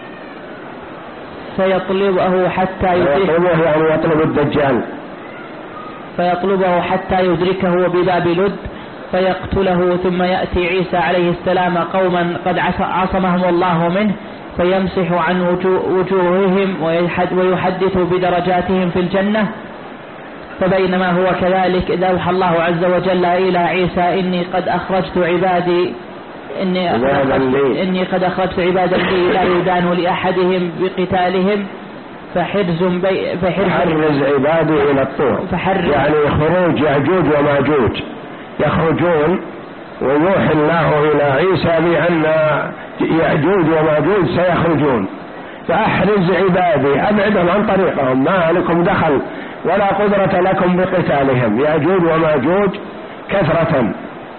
فيطلبه حتى يطلبه يعني يطلب الدجال فيطلبه حتى يدركه بباب لد فيقتله. ثم يأتي عيسى عليه السلام قوما قد عصمهم الله منه فيمسح عن وجوههم ويحدث بدرجاتهم في الجنة. فبينما هو كذلك إذا أوحى الله عز وجل إلى عيسى إني قد أخرجت عبادي إني, إني قد أخرجت عبادا لي لا يدان لأحدهم بقتالهم فحرز, بي فحرز عبادي إلى الطور، يعني خروج يأجوج وماجوج يخرجون، ويوحي الله إلى عيسى بأن يأجوج وماجوج سيخرجون، فأحرز عبادي أبعدهم عن طريقهم، ما لكم دخل ولا قدرة لكم بقتالهم، يأجوج وماجوج كثرة،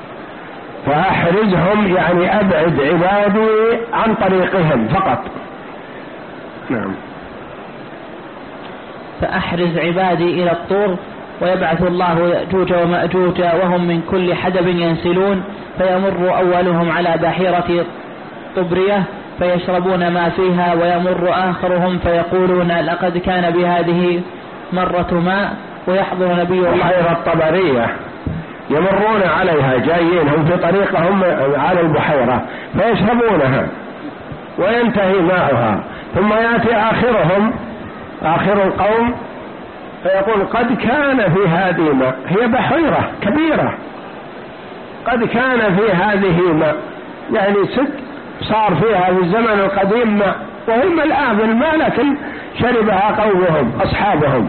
فأحرزهم يعني أبعد عبادي عن طريقهم فقط. نعم. فأحرز عبادي إلى الطور، ويبعث الله يأجوج ومأجوج وهم من كل حدب ينسلون، فيمر أولهم على بحيرة طبرية فيشربون ما فيها، ويمر آخرهم فيقولون لقد كان بهذه مرة ماء، ويحضر نبي الله بحيرة طبرية يمرون عليها جايين هم في طريقهم على البحيرة فيشربونها وينتهي ماءها، ثم يأتي آخرهم آخر القوم فيقول قد كان في هذه ماء، هي بحيرة كبيرة، قد كان في هذه ماء، يعني ست صار فيها في الزمن القديم ماء، وهم الآن الماء لكن شربها قومهم أصحابهم.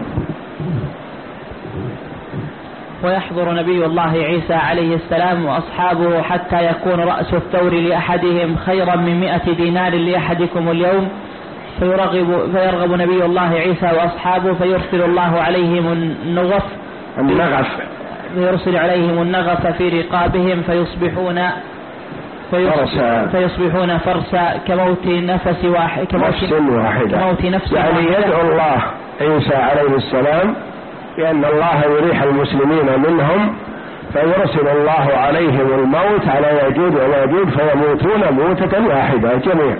ويحضر نبي الله عيسى عليه السلام وأصحابه حتى يكون رأس الثور لأحدهم خيرا من مئة دينار لأحدكم اليوم، فيرغب, فيرغب نبي الله عيسى وأصحابه فيرسل الله عليهم النغف النغف فيرسل عليهم النغف في رقابهم فيصبحون فرسا فيصبحون فرسا كموت نفس واحد كموت, كموت نفس يعني واحدة. يدعو الله عيسى عليه السلام لأن الله يريح المسلمين منهم، فيرسل الله عليهم الموت على يأجوج وماجوج فيموتون موتة واحدة جميعا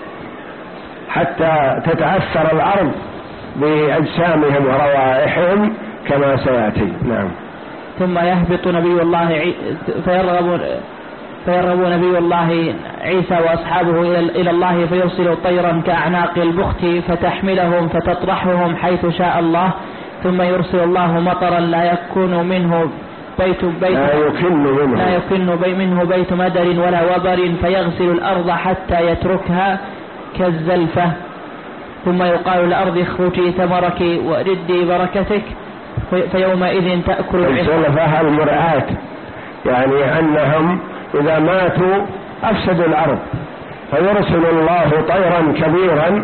حتى تتأثر الأرض بأجسامهم وروائحهم كما سيأتي. نعم. ثم يهبط نبي الله فيرغب فيرغب نبي الله عيسى وأصحابه إلى الله فيرسل طيرا كأعناق البخت فتحملهم فتطرحهم حيث شاء الله، ثم يرسل الله مطرا لا يكون منه بيت بيت لا يكن منه, لا يكن بي منه بيت مدر ولا وبر فيغسل الأرض حتى يتركها كالزلفة، ثم يقال الأرض اخرجي ثمرك وردي بركتك فيومئذ تأكل الزلفة المرآة، يعني أنهم إذا ماتوا أفسدوا الأرض، فيرسل الله طيرا كبيرا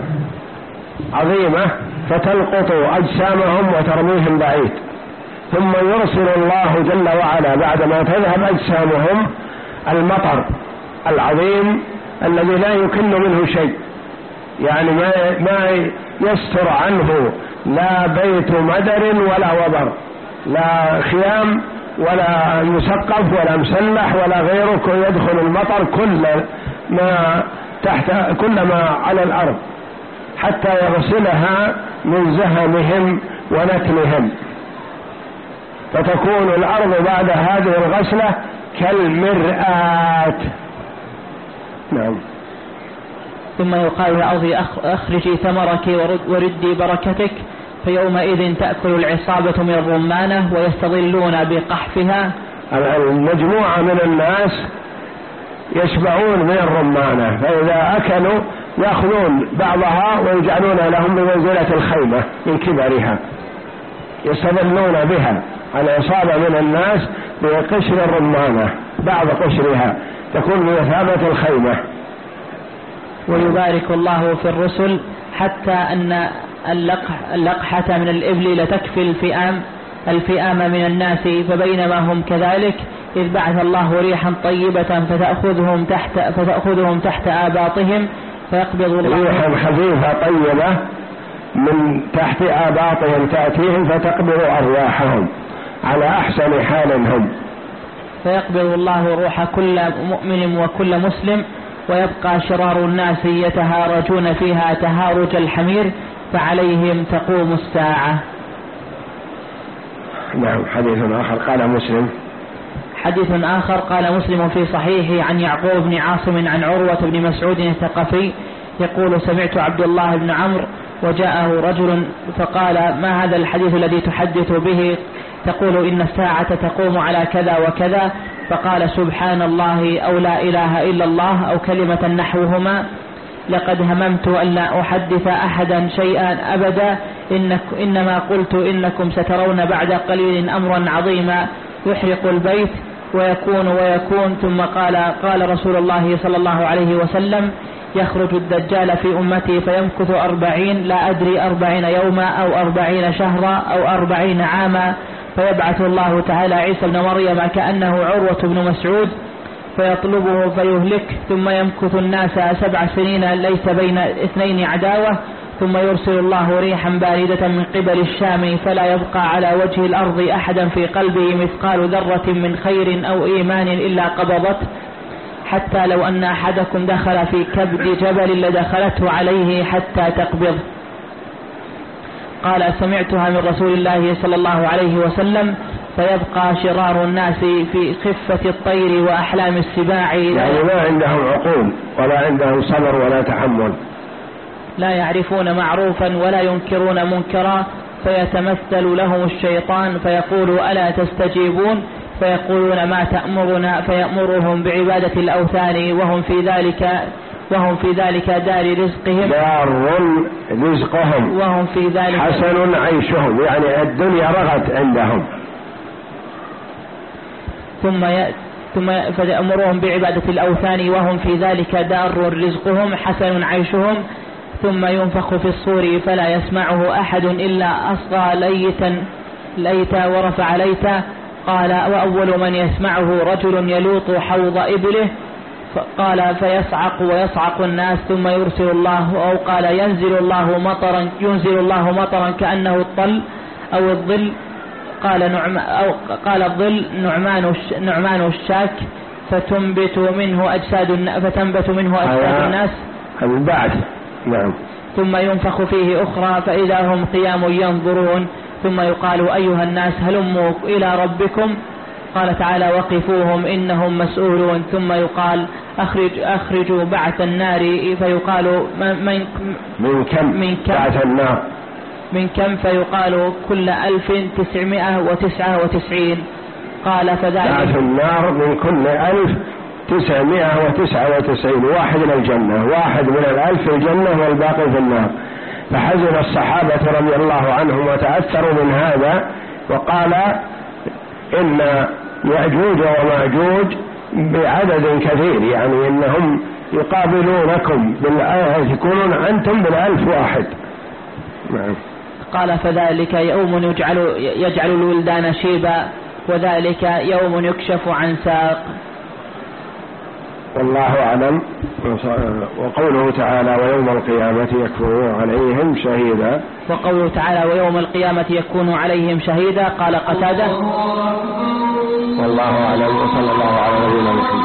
عظيمة فتلقط أجسامهم وترميهم بعيد، ثم يرسل الله جل وعلا بعدما تذهب أجسامهم المطر العظيم الذي لا يكن منه شيء، يعني ما ما يستر عنه لا بيت مدر ولا وبر، لا خيام ولا مسقف ولا مسلح ولا غيره، يدخل المطر كل ما تحت كل ما على الأرض حتى يغسلها من زهمهم ونتنهم، فتكون الأرض بعد هذه الغسلة كالمرآة. نعم. ثم يقال الأرض أخرجي ثمرك وردي بركتك فيومئذ تأكل العصابة من الرمانة ويستظلون بقحفها. المجموعة من الناس يشبعون من الرمانة، فإذا أكلوا يأخذون بعضها ويجعلون لهم بمنزلة الخيمة من كبرها، يستظلون بها. العصابة من الناس بقشر الرمانة بعض قشرها تكون بمثابة الخيمة. ويبارك الله في الرسل حتى أن اللقحة من الإبل لتكفي الفئام الفئام من الناس، فبينما هم كذلك إذ بعث الله ريحا طيبة فتأخذهم تحت فتأخذهم تحت آباطهم فيقبض الله ريحا خفيفة طيبة من تحت آباطهم تأتيهم فتقبض أرواحهم على أحسن حال هم، فيقبض الله روح كل مؤمن وكل مسلم، ويبقى شرار الناس يتهارجون فيها تهارج الحمير فعليهم تقوم الساعة. نعم. حديث آخر قال مسلم حديث آخر قال مسلم في صحيحه عن يعقوب بن عاصم عن عروة بن مسعود الثقفي يقول سمعت عبد الله بن عمرو وجاءه رجل فقال ما هذا الحديث الذي تحدث به تقول إن الساعة تقوم على كذا وكذا؟ فقال سبحان الله أو لا إله إلا الله أو كلمة نحوهما، لقد هممت أن لا أحدث أحدا شيئا أبدا، إنك إنما قلت إنكم سترون بعد قليل أمرا عظيما يحرق البيت ويكون ويكون. ثم قال قال رسول الله صلى الله عليه وسلم يخرج الدجال في أمتي فيمكث أربعين لا أدري أربعين يوما أو أربعين شهرا أو أربعين عاما، فيبعث الله تعالى عيسى بن مريم كأنه عروة بن مسعود فيطلبه فيهلك، ثم يمكث الناس سبع سنين ليس بين اثنين عداوة، ثم يرسل الله ريحا باردة من قبل الشام فلا يبقى على وجه الأرض أحدا في قلبه مثقال ذرة من خير أو إيمان إلا قبضته، حتى لو أن أحدكم دخل في كبد جبل لدخلته عليه حتى تقبض. قال سمعتها من رسول الله صلى الله عليه وسلم فيبقى شرار الناس في خفة الطير وأحلام السباع، يعني ما عندهم عقول ولا عندهم صبر ولا تحمل. لا يعرفون معروفا ولا ينكرون منكرا، فيتمثل لهم الشيطان فيقول ألا تستجيبون، فيقولون ما تأمرنا، فيأمرهم بعبادة الأوثان وهم في ذلك وهم في ذلك دار رزقهم دار رزقهم وهم في ذلك حسن عيشهم، يعني الدنيا رغد عندهم. ثم ي... ثم فيأمرهم بعبادة الأوثان وهم في ذلك دار رزقهم حسن عيشهم. ثم ينفخ في الصور فلا يسمعه أحد إلا أصغى ليتا ليتا ورفع ليتا. قال وأول من يسمعه رجل يلوط حوض إبله، قال فيصعق ويصعق الناس ثم يرسل الله، أو قال ينزل الله مطرا ينزل الله مطرا كأنه الطل أو الظل. قال نعم أو قال الظل نعمان نعمان الشاك، فتنبت منه أجساد فتنبت منه أجساد الناس البعث. نعم. ثم ينفخ فيه أخرى فإذا هم قيام ينظرون، ثم يقال أيها الناس هلموا إلى ربكم. قال تعالى وقفوهم إنهم مسؤولون. ثم يقال أخرج أخرجوا بعث النار، فيقال من, من كم من كم بعث النار من كم فيقال كل ألف تسعمائة وتسعة وتسعين. قال فذلك بعث النار من كل ألف تسعمائة وتسعة وتسعين، واحد من الجنة، واحد من الألف في الجنة والباقي في النار. فحزن الصحابة رضي الله عنهم وتأثروا من هذا، وقال إن يأجوج ومأجوج بعدد كثير، يعني إنهم يقابلونكم بالآية، يكونون أنتم بالألف واحد. نعم. قال فذلك يوم يجعل, يجعل الولدان شيبا، وذلك يوم يكشف عن ساق. والله أعلم. وقوله تعالى ويوم القيامة يكون عليهم شهيدا. وقوله تعالى ويوم القيامة يكون عليهم شهيدا. قال قتادة والله أعلم. وصلى الله على نبينا محمد.